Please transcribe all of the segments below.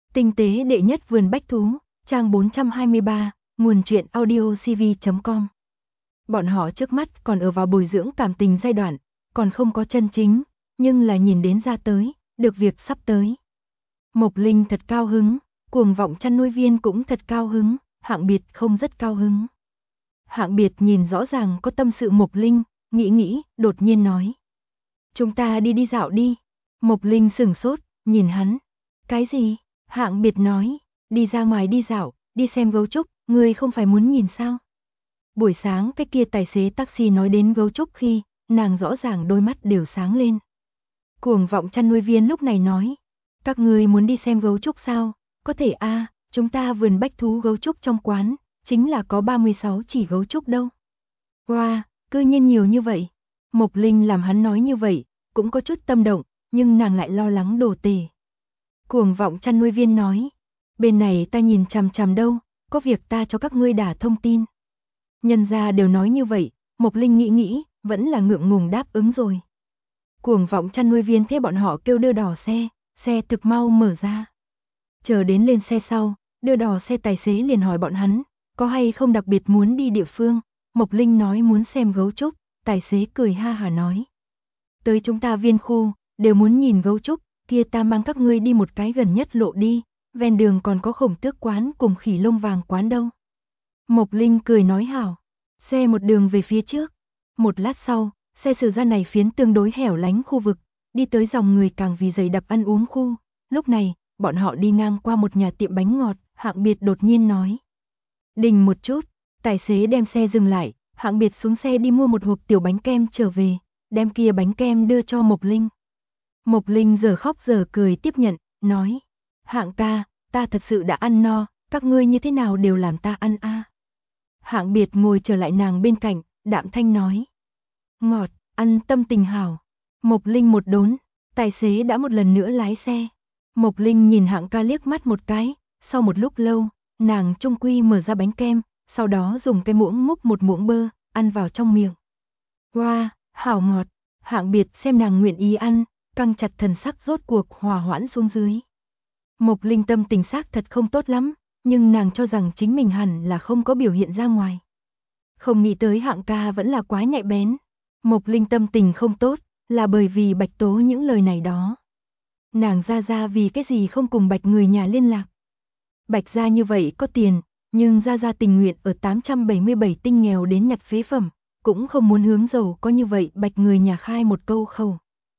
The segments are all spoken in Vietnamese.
Tinh tế đệ nhất vườn bách thú, trang 423, nguồn truyện audiocv.com. Bọn họ trước mắt còn ở vào bồi dưỡng cảm tình giai đoạn, còn không có chân chính, nhưng là nhìn đến ra tới, được việc sắp tới. Mộc Linh thật cao hứng, Cuồng Vọng chăn nuôi viên cũng thật cao hứng, Hạng Biệt không rất cao hứng. Hạng Biệt nhìn rõ ràng có tâm sự Mộc Linh, nghĩ, đột nhiên nói. Chúng ta đi dạo đi. Mộc Linh sửng sốt, nhìn hắn. Cái gì? Hạng Biệt nói, đi ra ngoài đi dạo, đi xem gấu trúc, ngươi không phải muốn nhìn sao? Buổi sáng cái kia tài xế taxi nói đến gấu trúc khi, nàng rõ ràng đôi mắt đều sáng lên. Cuồng Vọng chăn nuôi viên lúc này nói, các ngươi muốn đi xem gấu trúc sao? Có thể a, chúng ta vườn bách thú gấu trúc trong quán, chính là có 36 chỉ gấu trúc đâu. Wow, cư nhiên nhiều như vậy. Mộc Linh làm hắn nói như vậy, cũng có chút tâm động, nhưng nàng lại lo lắng đồ tể. Cuồng Vọng chăn nuôi viên nói, bên này ta nhìn chằm chằm đâu, có việc ta cho các ngươi đả thông tin. Nhân gia đều nói như vậy, Mộc Linh nghĩ, vẫn là ngượng ngùng đáp ứng rồi. Cuồng Vọng chăn nuôi viên thế bọn họ kêu đưa đò xe thực mau mở ra. Chờ đến lên xe sau, đưa đò xe tài xế liền hỏi bọn hắn, có hay không đặc biệt muốn đi địa phương. Mộc Linh nói muốn xem gấu trúc, tài xế cười ha hả nói. Tới chúng ta viên khu, đều muốn nhìn gấu trúc, kia ta mang các ngươi đi một cái gần nhất lộ đi, ven đường còn có Khổng Tước quán cùng Khỉ Lông Vàng quán đâu. Mộc Linh cười nói hảo, xe một đường về phía trước. Một lát sau, xe xử ra này phiến tương đối hẻo lánh khu vực, đi tới dòng người càng vì dày đặc ăn uống khu. Lúc này, bọn họ đi ngang qua một nhà tiệm bánh ngọt, Hạng Biệt đột nhiên nói. Đình một chút, tài xế đem xe dừng lại, Hạng Biệt xuống xe đi mua một hộp tiểu bánh kem trở về, đem kia bánh kem đưa cho Mộc Linh. Mộc Linh giờ khóc giờ cười tiếp nhận, nói, Hạng ca, ta thật sự đã ăn no, các ngươi như thế nào đều làm ta ăn a. Hạng Biệt ngồi trở lại nàng bên cạnh, đạm thanh nói, ngọt, ăn tâm tình hảo. Mộc Linh một đốn, tài xế đã một lần nữa lái xe. Mộc Linh nhìn Hạng ca liếc mắt một cái, sau một lúc lâu, nàng trung quy mở ra bánh kem, sau đó dùng cái muỗng múc một muỗng bơ, ăn vào trong miệng. Wow, hảo ngọt. Hạng Biệt xem nàng nguyện ý ăn, căng chặt thần sắc rốt cuộc hòa hoãn xuống dưới. Mộc Linh tâm tình xác thật không tốt lắm, nhưng nàng cho rằng chính mình hẳn là không có biểu hiện ra ngoài. Không nghĩ tới Hạng ca vẫn là quá nhạy bén. Mộc Linh tâm tình không tốt, là bởi vì Bạch Tố những lời này đó. Nàng ra vì cái gì không cùng Bạch người nhà liên lạc. Bạch gia như vậy có tiền, nhưng ra tình nguyện ở 877 tinh nghèo đến nhặt phế phẩm, cũng không muốn hướng giàu có như vậy. Bạch người nhà khai một câu khẩu.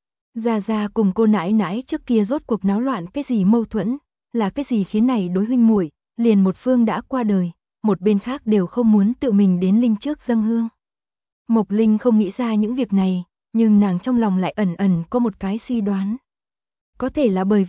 Ra cùng cô nãi nãi trước kia rốt cuộc náo loạn cái gì mâu thuẫn, là cái gì khiến này đối huynh muội, liền một phương đã qua đời, một bên khác đều không muốn tự mình đến linh trước dâng hương. Mộc Linh không nghĩ ra những việc này, nhưng nàng trong lòng lại ẩn có một cái suy đoán. Có thể là bởi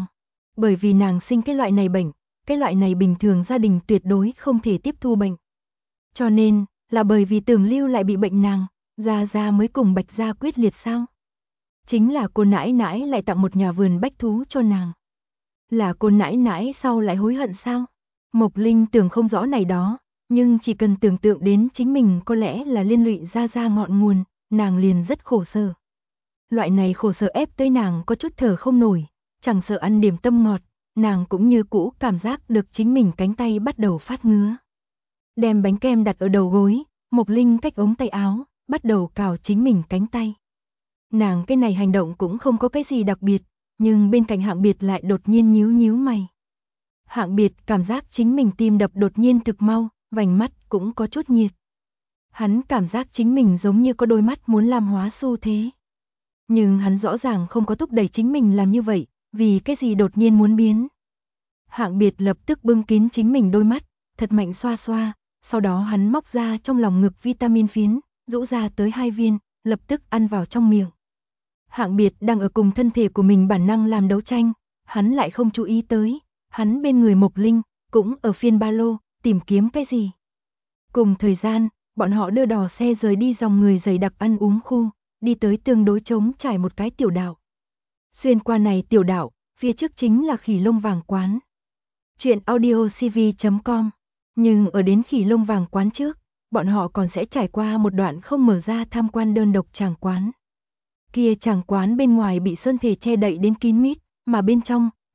vì nàng sinh cái loại này bệnh, cái loại này bình thường gia đình tuyệt đối không thể tiếp thu bệnh. Cho nên, là bởi vì Tưởng Lưu lại bị bệnh nàng, ra mới cùng Bạch gia quyết liệt sao? Chính là cô nãi nãi lại tặng một nhà vườn bách thú cho nàng. Là cô nãi nãi sau lại hối hận sao? Mộc Linh tưởng không rõ này đó, nhưng chỉ cần tưởng tượng đến chính mình có lẽ là liên lụy ra ngọn nguồn, nàng liền rất khổ sở. Loại này khổ sở ép tới nàng có chút thở không nổi, chẳng sợ ăn điểm tâm ngọt, nàng cũng như cũ cảm giác được chính mình cánh tay bắt đầu phát ngứa. Đem bánh kem đặt ở đầu gối, Mộc Linh cách ống tay áo, bắt đầu cào chính mình cánh tay. Nàng cái này hành động cũng không có cái gì đặc biệt, nhưng bên cạnh Hạng Biệt lại đột nhiên nhíu mày. Hạng Biệt cảm giác chính mình tim đập đột nhiên thực mau, vành mắt cũng có chút nhiệt. Hắn cảm giác chính mình giống như có đôi mắt muốn làm hóa xu thế. Nhưng hắn rõ ràng không có thúc đẩy chính mình làm như vậy, vì cái gì đột nhiên muốn biến. Hạng Biệt lập tức bưng kín chính mình đôi mắt, thật mạnh xoa, sau đó hắn móc ra trong lòng ngực vitamin phiến, rũ ra tới 2 viên, lập tức ăn vào trong miệng. Hạng Biệt đang ở cùng thân thể của mình bản năng làm đấu tranh, hắn lại không chú ý tới, hắn bên người Mộc Linh, cũng ở phiên ba lô, tìm kiếm cái gì. Cùng thời gian, bọn họ đưa đò xe rời đi dòng người dày đặc ăn uống khu, đi tới tương đối trống trải một cái tiểu đảo. Xuyên qua này tiểu đảo, phía trước chính là Khỉ Lông Vàng quán. Chuyện audiocv.com. Nhưng ở đến Khỉ Lông Vàng quán trước, bọn họ còn sẽ trải qua một đoạn không mở ra tham quan đơn độc tràng quán. Kia tràng quán bên ngoài bị sơn thể che đậy đến kín mít, mà bên trong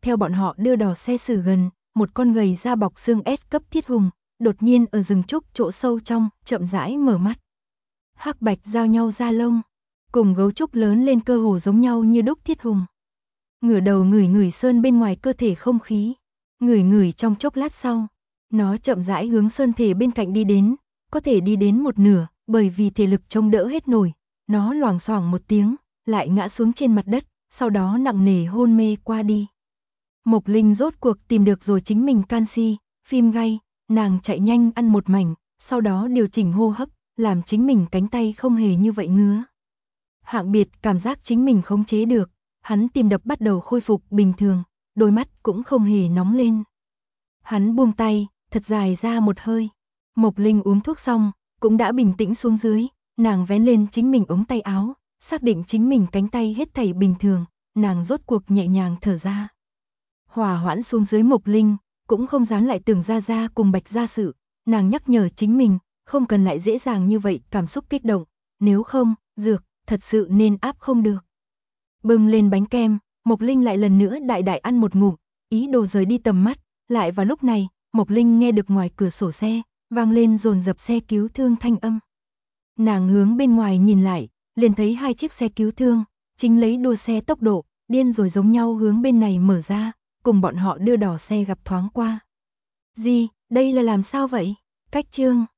theo bọn họ đưa đò xe xử gần, một con gầy da bọc xương S cấp thiết hùng, đột nhiên ở rừng trúc chỗ sâu trong, chậm rãi mở mắt. Hắc bạch giao nhau da lông, cùng gấu trúc lớn lên cơ hồ giống nhau như đúc thiết hùng. Ngửa đầu ngửi ngửi sơn bên ngoài cơ thể không khí, ngửi ngửi trong chốc lát sau, nó chậm rãi hướng sơn thể bên cạnh đi đến, có thể đi đến một nửa, bởi vì thể lực chống đỡ hết nổi, nó loảng xoảng một tiếng, lại ngã xuống trên mặt đất, sau đó nặng nề hôn mê qua đi. Mộc Linh rốt cuộc tìm được rồi chính mình canxi, phim gay, nàng chạy nhanh ăn một mảnh, sau đó điều chỉnh hô hấp, làm chính mình cánh tay không hề như vậy ngứa. Hạng Biệt cảm giác chính mình khống chế được, hắn tim đập bắt đầu khôi phục bình thường, đôi mắt cũng không hề nóng lên. Hắn buông tay, thật dài ra một hơi. Mộc Linh uống thuốc xong, cũng đã bình tĩnh xuống dưới, nàng vén lên chính mình ống tay áo, xác định chính mình cánh tay hết thảy bình thường, nàng rốt cuộc nhẹ nhàng thở ra. Hòa hoãn xuống dưới Mộc Linh, cũng không dám lại tưởng ra ra cùng Bạch gia sự, nàng nhắc nhở chính mình, không cần lại dễ dàng như vậy cảm xúc kích động, nếu không, dược, thật sự nên áp không được. Bưng lên bánh kem, Mộc Linh lại lần nữa đại đại ăn một ngụm, ý đồ rời đi tầm mắt, lại vào lúc này, Mộc Linh nghe được ngoài cửa sổ xe, vang lên dồn dập xe cứu thương thanh âm. Nàng hướng bên ngoài nhìn lại, liền thấy hai chiếc xe cứu thương, chính lấy đua xe tốc độ, điên rồi giống nhau hướng bên này mở ra, cùng bọn họ đưa đò xe gặp thoáng qua. Gì, đây là làm sao vậy? Cách chương